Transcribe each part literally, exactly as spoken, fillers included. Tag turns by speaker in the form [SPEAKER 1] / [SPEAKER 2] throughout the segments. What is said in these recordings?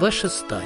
[SPEAKER 1] Глава шестая.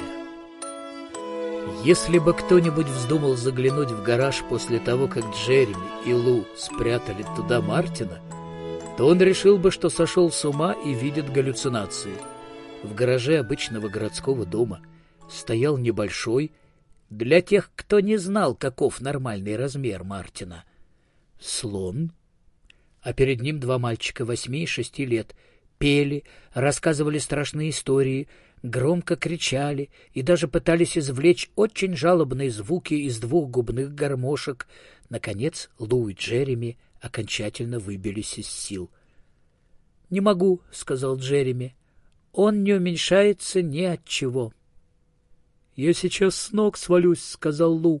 [SPEAKER 1] Если бы кто-нибудь вздумал заглянуть в гараж после того, как Джереми и Лу спрятали туда Мартина, то он решил бы, что сошел с ума и видит галлюцинации. В гараже обычного городского дома стоял небольшой, для тех, кто не знал, каков нормальный размер Мартина, слон, а перед ним два мальчика восьми и шести лет пели, рассказывали страшные истории, громко кричали и даже пытались извлечь очень жалобные звуки из двух губных гармошек. Наконец Лу и Джереми окончательно выбились из сил. — Не могу, — сказал Джереми. — Он не уменьшается ни от чего. — Я сейчас с ног свалюсь, — сказал Лу.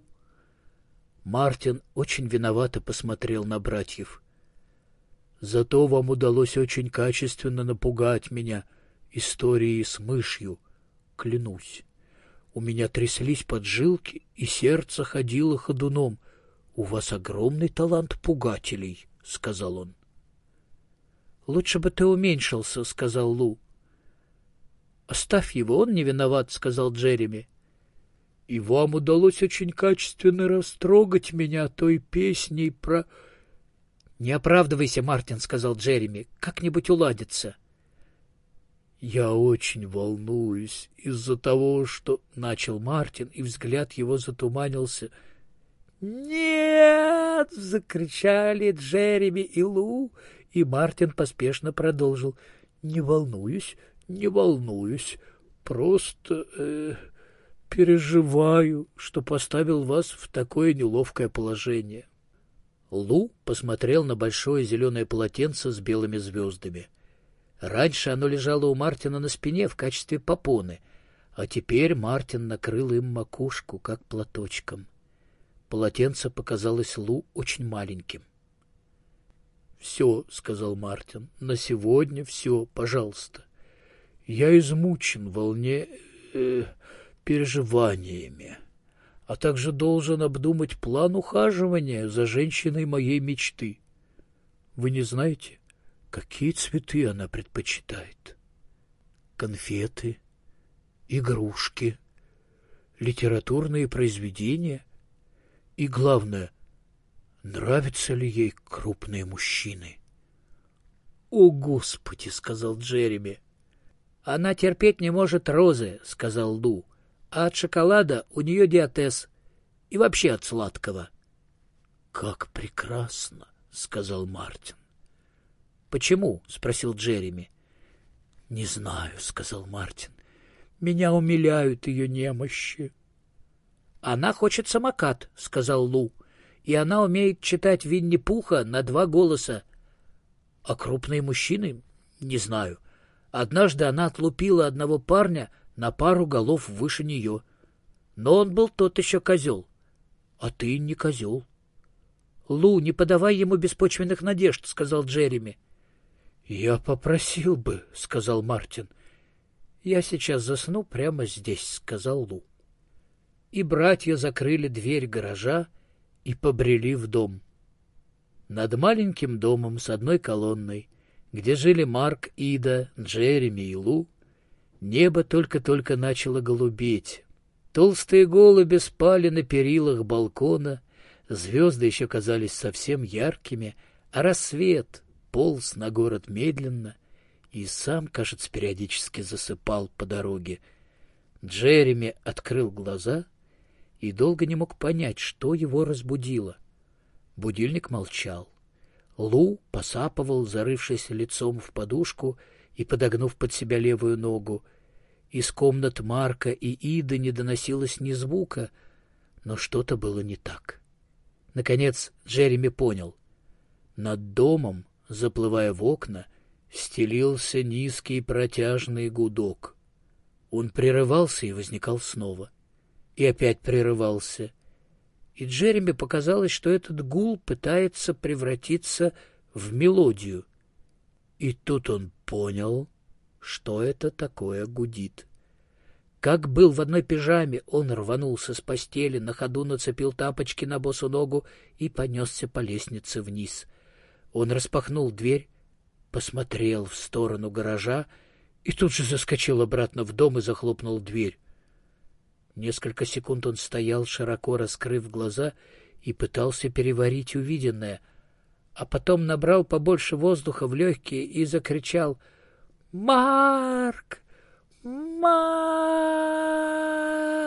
[SPEAKER 1] Мартин очень виновато посмотрел на братьев. — Зато вам удалось очень качественно напугать меня историей с мышью, клянусь. У меня тряслись поджилки, и сердце ходило ходуном. У вас огромный талант пугателей, — сказал он. — Лучше бы ты уменьшился, — сказал Лу. — Оставь его, он не виноват, — сказал Джереми. — И вам удалось очень качественно растрогать меня той песней про... — Не оправдывайся, Мартин, — сказал Джереми. — Как-нибудь уладится. — Я очень волнуюсь из-за того, что... — начал Мартин, и взгляд его затуманился. — Нет! — закричали Джереми и Лу, и Мартин поспешно продолжил. — Не волнуюсь, не волнуюсь, просто э, переживаю, что поставил вас в такое неловкое положение. Лу посмотрел на большое зеленое полотенце с белыми звездами. Раньше оно лежало у Мартина на спине в качестве попоны, а теперь Мартин накрыл им макушку, как платочком. Полотенце показалось Лу очень маленьким. — Все, — сказал Мартин, — на сегодня все, пожалуйста. Я измучен волне... Э, переживаниями, а также должен обдумать план ухаживания за женщиной моей мечты. Вы не знаете, какие цветы она предпочитает? Конфеты, игрушки, литературные произведения и, главное, нравятся ли ей крупные мужчины? — О, Господи! — сказал Джереми. — Она терпеть не может розы, — сказал Лу. А от шоколада у нее диатез. И вообще от сладкого. — Как прекрасно, — сказал Мартин. — Почему? — спросил Джереми. — Не знаю, — сказал Мартин. — Меня умиляют ее немощи. — Она хочет самокат, — сказал Лу. И она умеет читать Винни-Пуха на два голоса. — А крупные мужчины? Не знаю. Однажды она отлупила одного парня на пару голов выше нее. Но он был тот еще козел. А ты не козел. — Лу, не подавай ему беспочвенных надежд, — сказал Джереми. — Я попросил бы, — сказал Мартин. — Я сейчас засну прямо здесь, — сказал Лу. И братья закрыли дверь гаража и побрели в дом. Над маленьким домом с одной колонной, где жили Марк, Ида, Джереми и Лу, небо только-только начало голубеть. Толстые голуби спали на перилах балкона, звезды еще казались совсем яркими, а рассвет полз на город медленно и сам, кажется, периодически засыпал по дороге. Джереми открыл глаза и долго не мог понять, что его разбудило. Будильник молчал. Лу посапывал, зарывшись лицом в подушку и подогнув под себя левую ногу. Из комнат Марка и Иды не доносилось ни звука, но что-то было не так. Наконец Джереми понял. Над домом, заплывая в окна, стелился низкий протяжный гудок. Он прерывался и возникал снова. И опять прерывался. И Джереми показалось, что этот гул пытается превратиться в мелодию. И тут он понял, что это такое гудит. Как был в одной пижаме, он рванулся с постели, на ходу нацепил тапочки на босу ногу и понесся по лестнице вниз. Он распахнул дверь, посмотрел в сторону гаража и тут же заскочил обратно в дом и захлопнул дверь. Несколько секунд он стоял, широко раскрыв глаза, и пытался переварить увиденное, а потом набрал побольше воздуха в легкие и закричал: «Марк! Марк!»